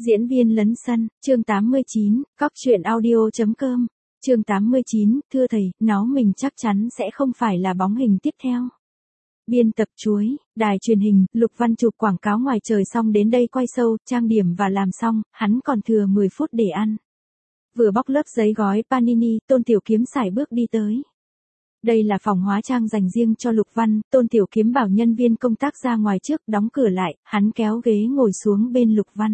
Diễn viên lấn sân, chương 89, cóc truyện audio.com, chương 89, thưa thầy, nó mình chắc chắn sẽ không phải là bóng hình tiếp theo. Biên tập chuối, đài truyền hình, Lục Văn chụp quảng cáo ngoài trời xong đến đây quay show, trang điểm và làm xong, hắn còn thừa 10 phút để ăn. Vừa bóc lớp giấy gói panini, Tôn Tiểu Kiếm sải bước đi tới. Đây là phòng hóa trang dành riêng cho Lục Văn, Tôn Tiểu Kiếm bảo nhân viên công tác ra ngoài trước, đóng cửa lại, hắn kéo ghế ngồi xuống bên Lục Văn.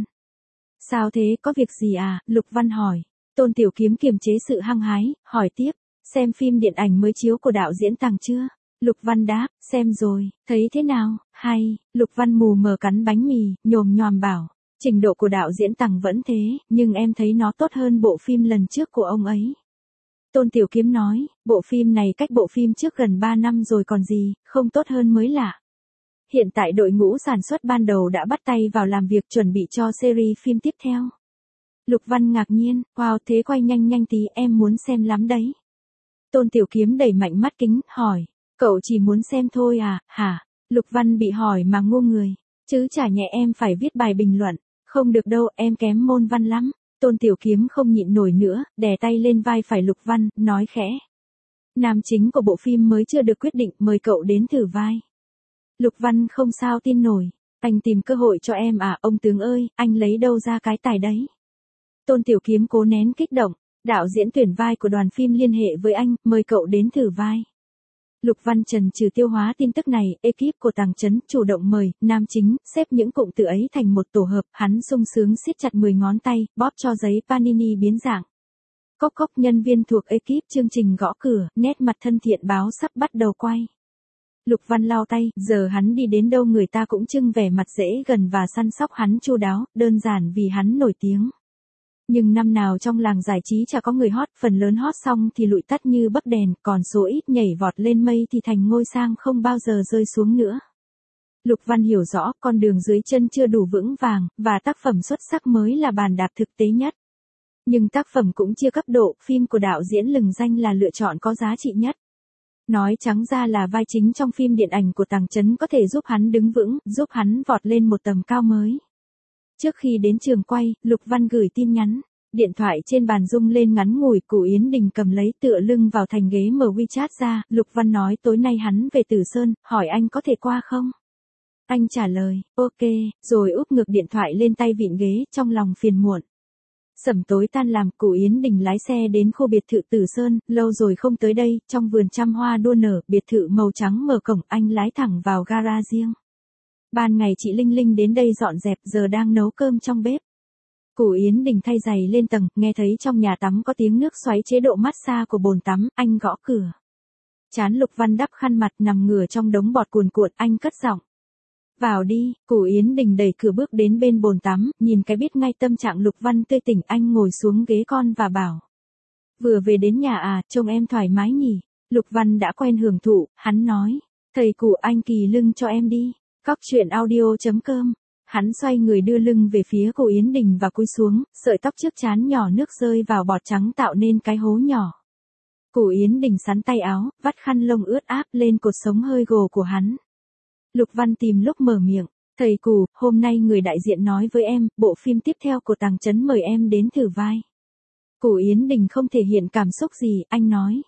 Sao thế, có việc gì à? Lục Văn hỏi. Tôn Tiểu Kiếm kiềm chế sự hăng hái, hỏi tiếp, xem phim điện ảnh mới chiếu của đạo diễn Tằng chưa? Lục Văn đáp, xem rồi, thấy thế nào? Hay. Lục Văn mù mờ cắn bánh mì, nhồm nhòm bảo, trình độ của đạo diễn Tằng vẫn thế, nhưng em thấy nó tốt hơn bộ phim lần trước của ông ấy. Tôn Tiểu Kiếm nói, bộ phim này cách bộ phim trước gần 3 năm rồi còn gì, không tốt hơn mới lạ. Hiện tại đội ngũ sản xuất ban đầu đã bắt tay vào làm việc chuẩn bị cho series phim tiếp theo. Lục Văn ngạc nhiên, wow, thế quay nhanh nhanh tí, em muốn xem lắm đấy. Tôn Tiểu Kiếm đẩy mạnh mắt kính, hỏi, cậu chỉ muốn xem thôi à, hả? Lục Văn bị hỏi mà ngu người, chứ chả nhẽ em phải viết bài bình luận, không được đâu, em kém môn văn lắm. Tôn Tiểu Kiếm không nhịn nổi nữa, đè tay lên vai phải Lục Văn, nói khẽ. Nam chính của bộ phim mới chưa được quyết định, mời cậu đến thử vai. Lục Văn không sao tin nổi, anh tìm cơ hội cho em à, ông tướng ơi, anh lấy đâu ra cái tài đấy. Tôn Tiểu Kiếm cố nén kích động, đạo diễn tuyển vai của đoàn phim liên hệ với anh, mời cậu đến thử vai. Lục Văn chần chừ tiêu hóa tin tức này, ekip của Tằng Chấn chủ động mời, nam chính, xếp những cụm từ ấy thành một tổ hợp, hắn sung sướng siết chặt 10 ngón tay, bóp cho giấy panini biến dạng. Cốc cốc, nhân viên thuộc ekip chương trình gõ cửa, nét mặt thân thiện báo sắp bắt đầu quay. Lục Văn lau tay, giờ hắn đi đến đâu người ta cũng trưng vẻ mặt dễ gần và săn sóc hắn chu đáo, đơn giản vì hắn nổi tiếng. Nhưng năm nào trong làng giải trí chả có người hot, phần lớn hot xong thì lụi tắt như bấc đèn, còn số ít nhảy vọt lên mây thì thành ngôi sao không bao giờ rơi xuống nữa. Lục Văn hiểu rõ, con đường dưới chân chưa đủ vững vàng, và tác phẩm xuất sắc mới là bàn đạp thực tế nhất. Nhưng tác phẩm cũng chưa cấp độ, phim của đạo diễn lừng danh là lựa chọn có giá trị nhất. Nói trắng ra là vai chính trong phim điện ảnh của Tằng Chấn có thể giúp hắn đứng vững, giúp hắn vọt lên một tầm cao mới. Trước khi đến trường quay, Lục Văn gửi tin nhắn. Điện thoại trên bàn rung lên ngắn ngủi, Cụ Yến Đình cầm lấy tựa lưng vào thành ghế mở WeChat ra. Lục Văn nói tối nay hắn về Tử Sơn, hỏi anh có thể qua không? Anh trả lời, ok, rồi úp ngược điện thoại lên tay vịn ghế, trong lòng phiền muộn. Sẩm tối tan làm, Cụ Yến Đình lái xe đến khu biệt thự Tử Sơn, lâu rồi không tới đây, trong vườn trăm hoa đua nở, biệt thự màu trắng mở cổng, anh lái thẳng vào gara riêng. Ban ngày chị Linh Linh đến đây dọn dẹp, giờ đang nấu cơm trong bếp. Cụ Yến Đình thay giày lên tầng, nghe thấy trong nhà tắm có tiếng nước xoáy chế độ massage của bồn tắm, anh gõ cửa. Trán Lục Văn đắp khăn mặt nằm ngửa trong đống bọt cuồn cuộn, anh cất giọng. Vào đi, Cụ Yến Đình đẩy cửa bước đến bên bồn tắm, nhìn cái biết ngay tâm trạng Lục Văn tươi tỉnh, anh ngồi xuống ghế con và bảo. Vừa về đến nhà à, trông em thoải mái nhỉ? Lục Văn đã quen hưởng thụ, hắn nói. Thầy Cụ anh kỳ lưng cho em đi. Cóc truyện audio.com. Hắn xoay người đưa lưng về phía Cụ Yến Đình và cúi xuống, sợi tóc trước trán nhỏ nước rơi vào bọt trắng tạo nên cái hố nhỏ. Cụ Yến Đình sắn tay áo, vắt khăn lông ướt áp lên cột sống hơi gồ của hắn. Lục Văn tìm lúc mở miệng, thầy Cụ, hôm nay người đại diện nói với em, bộ phim tiếp theo của Tằng Chấn mời em đến thử vai. Cụ Yến Đình không thể hiện cảm xúc gì, anh nói.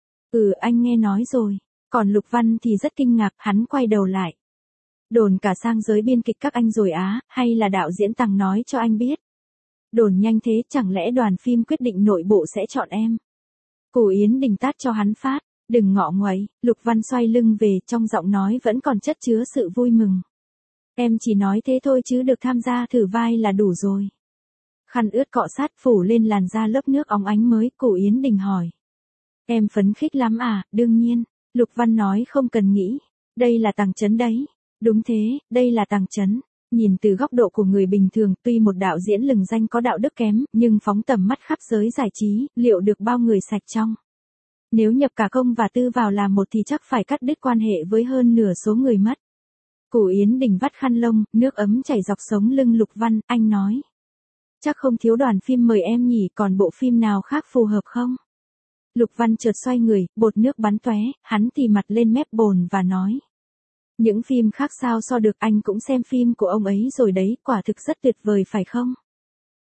Anh nghe nói rồi. Còn Lục Văn thì rất kinh ngạc, hắn quay đầu lại. Đồn cả sang giới biên kịch các anh rồi á, hay là đạo diễn Tằng nói cho anh biết? Đồn nhanh thế, chẳng lẽ đoàn phim quyết định nội bộ sẽ chọn em? Cụ Yến Đình tát cho hắn phát, đừng ngọ nguậy. Lục Văn xoay lưng về, trong giọng nói vẫn còn chất chứa sự vui mừng. Em chỉ nói thế thôi chứ được tham gia thử vai là đủ rồi. Khăn ướt cọ sát phủ lên làn da lớp nước óng ánh mới, Cụ Yến Đình hỏi. Em phấn khích lắm à, đương nhiên. Lục Văn nói không cần nghĩ. Đây là Tằng Chấn đấy. Đúng thế, đây là Tằng Chấn. Nhìn từ góc độ của người bình thường, tuy một đạo diễn lừng danh có đạo đức kém, nhưng phóng tầm mắt khắp giới giải trí, liệu được bao người sạch trong? Nếu nhập cả công và tư vào làm một thì chắc phải cắt đứt quan hệ với hơn nửa số người mất. Cụ Yến Đình vắt khăn lông, nước ấm chảy dọc sống lưng Lục Văn, anh nói. Chắc không thiếu đoàn phim mời em nhỉ, còn bộ phim nào khác phù hợp không? Lục Văn chợt xoay người, bọt nước bắn tóe, hắn tì mặt lên mép bồn và nói. Những phim khác sao so được, anh cũng xem phim của ông ấy rồi đấy, quả thực rất tuyệt vời phải không?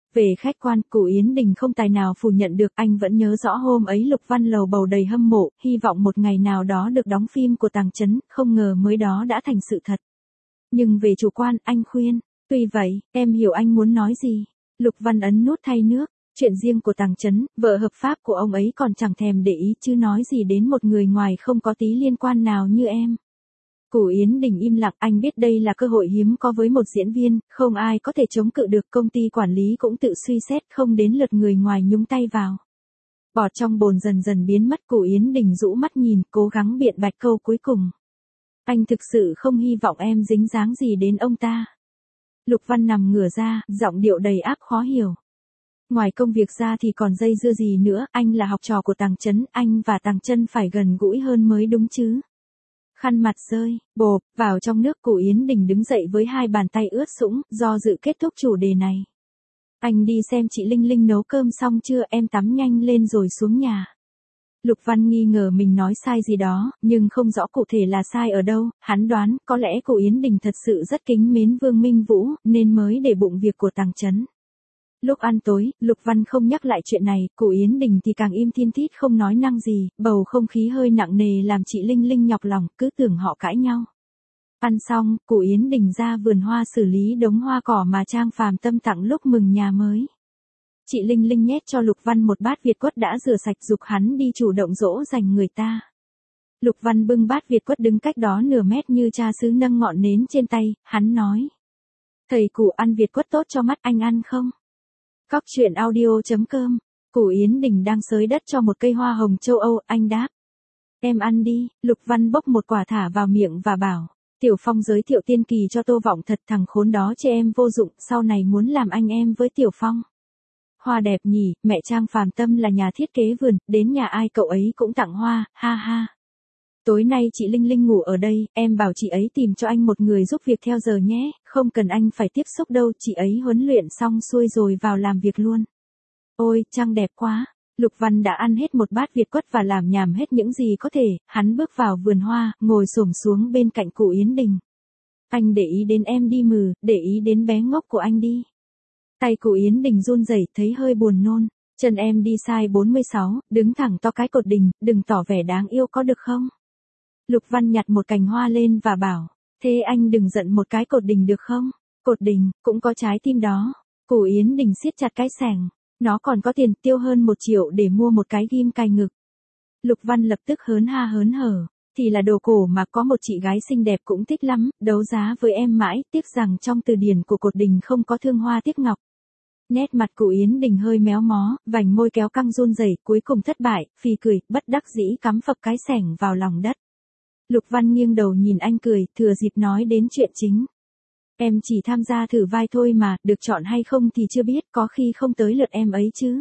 Về khách quan, Cụ Yến Đình không tài nào phủ nhận được, anh vẫn nhớ rõ hôm ấy Lục Văn lầu bầu đầy hâm mộ, hy vọng một ngày nào đó được đóng phim của Tàng Chấn, không ngờ mới đó đã thành sự thật. Nhưng về chủ quan, anh khuyên, tuy vậy, em hiểu anh muốn nói gì. Lục Văn ấn nút thay nước, chuyện riêng của Tàng Chấn, vợ hợp pháp của ông ấy còn chẳng thèm để ý chứ nói gì đến một người ngoài không có tí liên quan nào như em. Cụ Yến Đình im lặng, anh biết đây là cơ hội hiếm có với một diễn viên, không ai có thể chống cự được, công ty quản lý cũng tự suy xét không đến lượt người ngoài nhúng tay vào. Bọt trong bồn dần dần biến mất, Cụ Yến Đình rũ mắt nhìn, cố gắng biện bạch câu cuối cùng. Anh thực sự không hy vọng em dính dáng gì đến ông ta. Lục Văn nằm ngửa ra, giọng điệu đầy áp khó hiểu. Ngoài công việc ra thì còn dây dưa gì nữa, anh là học trò của Tàng Chấn, anh và Tàng Chân phải gần gũi hơn mới đúng chứ. Khăn mặt rơi, bộp, vào trong nước. Cụ Yến Đình đứng dậy với hai bàn tay ướt sũng, do dự kết thúc chủ đề này. Anh đi xem chị Linh Linh nấu cơm xong chưa, em tắm nhanh lên rồi xuống nhà. Lục Văn nghi ngờ mình nói sai gì đó, nhưng không rõ cụ thể là sai ở đâu, hắn đoán có lẽ Cụ Yến Đình thật sự rất kính mến Vương Minh Vũ, nên mới để bụng việc của Tàng Chấn. Lúc ăn tối, Lục Văn không nhắc lại chuyện này, Cụ Yến Đình thì càng im thiên thít không nói năng gì, bầu không khí hơi nặng nề làm chị Linh Linh nhọc lòng, cứ tưởng họ cãi nhau. Ăn xong, Cụ Yến Đình ra vườn hoa xử lý đống hoa cỏ mà Trang Phàm Tâm tặng lúc mừng nhà mới. Chị Linh Linh nhét cho Lục Văn một bát Việt quất đã rửa sạch, giục hắn đi chủ động dỗ dành người ta. Lục Văn bưng bát Việt quất đứng cách đó nửa mét như cha xứ nâng ngọn nến trên tay, hắn nói. Thầy Cụ ăn Việt quất tốt cho mắt, anh ăn không? Cóc truyện audio.com. Cụ Yến Đình đang xới đất cho một cây hoa hồng châu Âu, anh đáp. Em ăn đi. Lục Văn bốc một quả thả vào miệng và bảo. Tiểu Phong giới thiệu Tiên Kỳ cho Tô Vọng, thật thằng khốn đó chê em vô dụng, sau này muốn làm anh em với Tiểu Phong. Hoa đẹp nhỉ, mẹ Trang Phàm Tâm là nhà thiết kế vườn, đến nhà ai cậu ấy cũng tặng hoa, ha ha. Tối nay chị Linh Linh ngủ ở đây, em bảo chị ấy tìm cho anh một người giúp việc theo giờ nhé, không cần anh phải tiếp xúc đâu, chị ấy huấn luyện xong xuôi rồi vào làm việc luôn. Ôi, Trang đẹp quá. Lục Văn đã ăn hết một bát Việt quất và làm nhảm hết những gì có thể, hắn bước vào vườn hoa, ngồi xổm xuống bên cạnh Cụ Yến Đình. Anh để ý đến em đi mừ, để ý đến bé ngốc của anh đi. Tay Cụ Yến Đình run rẩy, thấy hơi buồn nôn. Chân em đi size 46, đứng thẳng to cái cột đình, đừng tỏ vẻ đáng yêu có được không? Lục Văn nhặt một cành hoa lên và bảo, thế anh đừng giận một cái cột đình được không? Cột đình, cũng có trái tim đó. Cụ Yến Đình siết chặt cái xẻng. Nó còn có tiền, tiêu hơn 1 triệu để mua một cái ghim cài ngực. Lục Văn lập tức hớn ha hớn hở. Thì là đồ cổ mà có một chị gái xinh đẹp cũng thích lắm, đấu giá với em mãi, tiếc rằng trong từ điển của cột đình không có thương hoa tiếc ngọc. Nét mặt Cụ Yến Đình hơi méo mó, vành môi kéo căng run rẩy, cuối cùng thất bại, phì cười, bất đắc dĩ cắm phập cái xẻng vào lòng đất. Lục Văn nghiêng đầu nhìn anh cười, thừa dịp nói đến chuyện chính. Em chỉ tham gia thử vai thôi mà, được chọn hay không thì chưa biết, có khi không tới lượt em ấy chứ.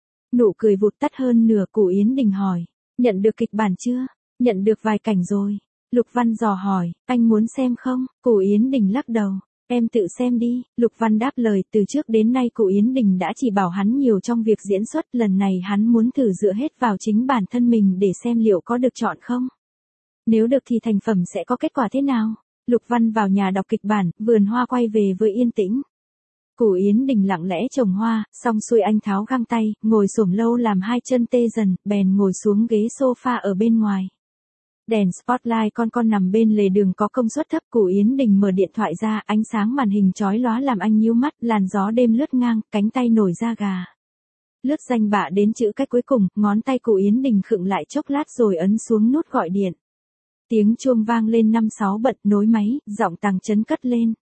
Nụ cười vụt tắt hơn nửa. Cụ Yến Đình hỏi, nhận được kịch bản chưa? Nhận được vài cảnh rồi. Lục Văn dò hỏi, anh muốn xem không? Cụ Yến Đình lắc đầu. Em tự xem đi. Lục Văn đáp lời, từ trước đến nay Cụ Yến Đình đã chỉ bảo hắn nhiều trong việc diễn xuất, lần này hắn muốn thử dựa hết vào chính bản thân mình để xem liệu có được chọn không. Nếu được thì thành phẩm sẽ có kết quả thế nào? Lục Văn vào nhà đọc kịch bản, vườn hoa quay về với yên tĩnh. Cụ Yến Đình lặng lẽ trồng hoa, xong xuôi anh tháo găng tay, ngồi xổm lâu làm hai chân tê dần, bèn ngồi xuống ghế sofa ở bên ngoài. Đèn spotlight con nằm bên lề đường có công suất thấp. Cụ Yến Đình mở điện thoại ra, ánh sáng màn hình chói lóa làm anh nhíu mắt, làn gió đêm lướt ngang, cánh tay nổi da gà. Lướt danh bạ đến chữ cách cuối cùng, ngón tay Cụ Yến Đình khựng lại chốc lát rồi ấn xuống nút gọi điện. Tiếng chuông vang lên 5-6 bật, nối máy, giọng Tàng Chấn cất lên.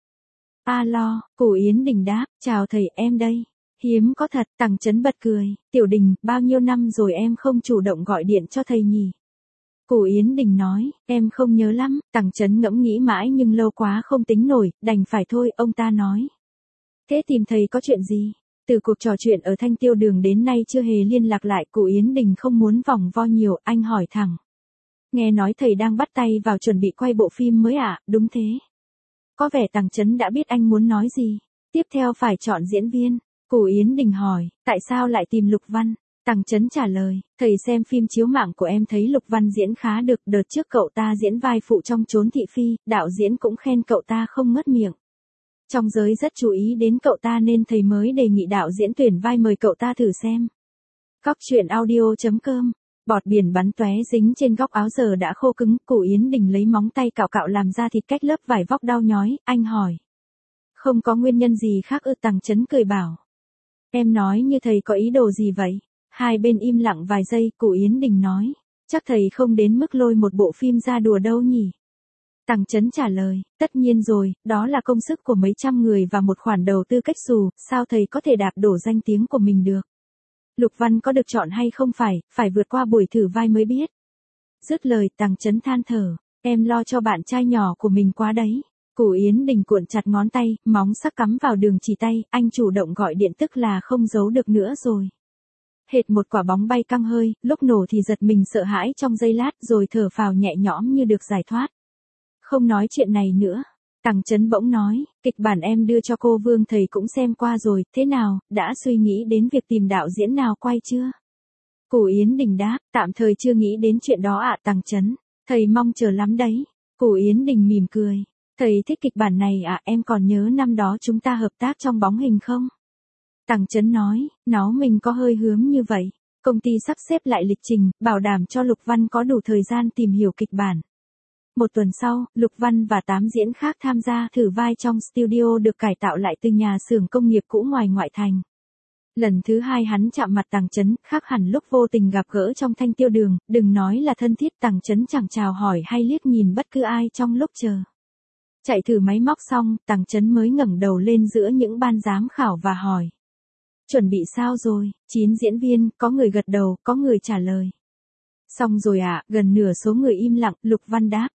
Alo, Cụ Yến Đình đáp, chào thầy, em đây. Hiếm có thật. Tàng Chấn bật cười, Tiểu Đình, bao nhiêu năm rồi em không chủ động gọi điện cho thầy nhỉ? Cụ Yến Đình nói, em không nhớ lắm. Tàng Chấn ngẫm nghĩ mãi nhưng lâu quá không tính nổi, đành phải thôi, ông ta nói. Thế tìm thầy có chuyện gì? Từ cuộc trò chuyện ở Thanh Tiêu Đường đến nay chưa hề liên lạc lại. Cụ Yến Đình không muốn vòng vo nhiều, anh hỏi thẳng. Nghe nói thầy đang bắt tay vào chuẩn bị quay bộ phim mới à? Đúng thế. Có vẻ Tàng Chấn đã biết anh muốn nói gì. Tiếp theo phải chọn diễn viên. Cụ Yến Đình hỏi, tại sao lại tìm Lục Văn? Tàng Chấn trả lời, thầy xem phim chiếu mạng của em thấy Lục Văn diễn khá được, đợt trước cậu ta diễn vai phụ trong Trốn Thị Phi, đạo diễn cũng khen cậu ta không ngớt miệng. Trong giới rất chú ý đến cậu ta nên thầy mới đề nghị đạo diễn tuyển vai mời cậu ta thử xem. Cóc truyện audio.com. Bọt biển bắn tóe dính trên góc áo giờ đã khô cứng, Cụ Yến Đình lấy móng tay cạo cạo làm ra thịt cách lớp vải vóc đau nhói, anh hỏi. Không có nguyên nhân gì khác ư? Tằng Chấn cười bảo. Em nói như thầy có ý đồ gì vậy? Hai bên im lặng vài giây, Cụ Yến Đình nói. Chắc thầy không đến mức lôi một bộ phim ra đùa đâu nhỉ? Tằng Chấn trả lời, tất nhiên rồi, đó là công sức của mấy trăm người và một khoản đầu tư cách xù, sao thầy có thể đạp đổ danh tiếng của mình được? Lục Văn có được chọn hay không phải vượt qua buổi thử vai mới biết. Dứt lời, Tằng Chấn than thở, em lo cho bạn trai nhỏ của mình quá đấy. Cụ Yến Đình cuộn chặt ngón tay, móng sắc cắm vào đường chỉ tay, anh chủ động gọi điện tức là không giấu được nữa rồi. Hệt một quả bóng bay căng hơi, lúc nổ thì giật mình sợ hãi trong giây lát rồi thở phào nhẹ nhõm như được giải thoát. Không nói chuyện này nữa. Tằng Chấn bỗng nói, kịch bản em đưa cho cô Vương thầy cũng xem qua rồi, thế nào, đã suy nghĩ đến việc tìm đạo diễn nào quay chưa? Cụ Yến Đình đáp, tạm thời chưa nghĩ đến chuyện đó ạ. Tằng Chấn, thầy mong chờ lắm đấy. Cụ Yến Đình mỉm cười, thầy thích kịch bản này à? Em còn nhớ năm đó chúng ta hợp tác trong Bóng Hình không? Tằng Chấn nói, nó mình có hơi hướm như vậy. Công ty sắp xếp lại lịch trình, bảo đảm cho Lục Văn có đủ thời gian tìm hiểu kịch bản. Một tuần sau, Lục Văn và 8 diễn khác tham gia thử vai trong studio được cải tạo lại từ nhà xưởng công nghiệp cũ ngoài ngoại thành. Lần thứ hai hắn chạm mặt Tằng Chấn, khác hẳn lúc vô tình gặp gỡ trong Thanh Tiêu Đường, đừng nói là thân thiết, Tằng Chấn chẳng chào hỏi hay liếc nhìn bất cứ ai trong lúc chờ. Chạy thử máy móc xong, Tằng Chấn mới ngẩng đầu lên giữa những ban giám khảo và hỏi. Chuẩn bị sao rồi? 9 diễn viên, có người gật đầu, có người trả lời. Xong rồi ạ, gần nửa số người im lặng, Lục Văn đáp.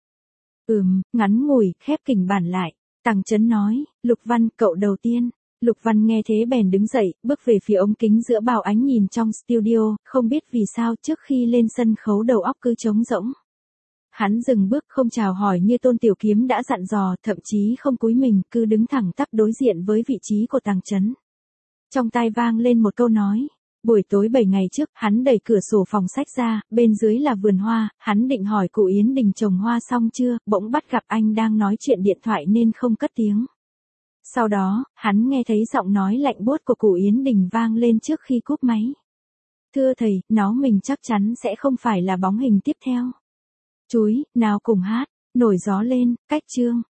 Ngắn ngủi, khép kình bản lại. Tằng Chấn nói, Lục Văn, cậu đầu tiên. Lục Văn nghe thế bèn đứng dậy, bước về phía ống kính giữa bao ánh nhìn trong studio, không biết vì sao trước khi lên sân khấu đầu óc cứ trống rỗng. Hắn dừng bước không chào hỏi như Tôn Tiểu Kiếm đã dặn dò, thậm chí không cúi mình, cứ đứng thẳng tắp đối diện với vị trí của Tằng Chấn. Trong tai vang lên một câu nói. Buổi tối 7 ngày trước, hắn đẩy cửa sổ phòng sách ra, bên dưới là vườn hoa, hắn định hỏi Cụ Yến Đình trồng hoa xong chưa, bỗng bắt gặp anh đang nói chuyện điện thoại nên không cất tiếng. Sau đó, hắn nghe thấy giọng nói lạnh buốt của Cụ Yến Đình vang lên trước khi cúp máy. Thưa thầy, nó mình chắc chắn sẽ không phải là Bóng Hình tiếp theo. Chúi, nào cùng hát, nổi gió lên, cách chương.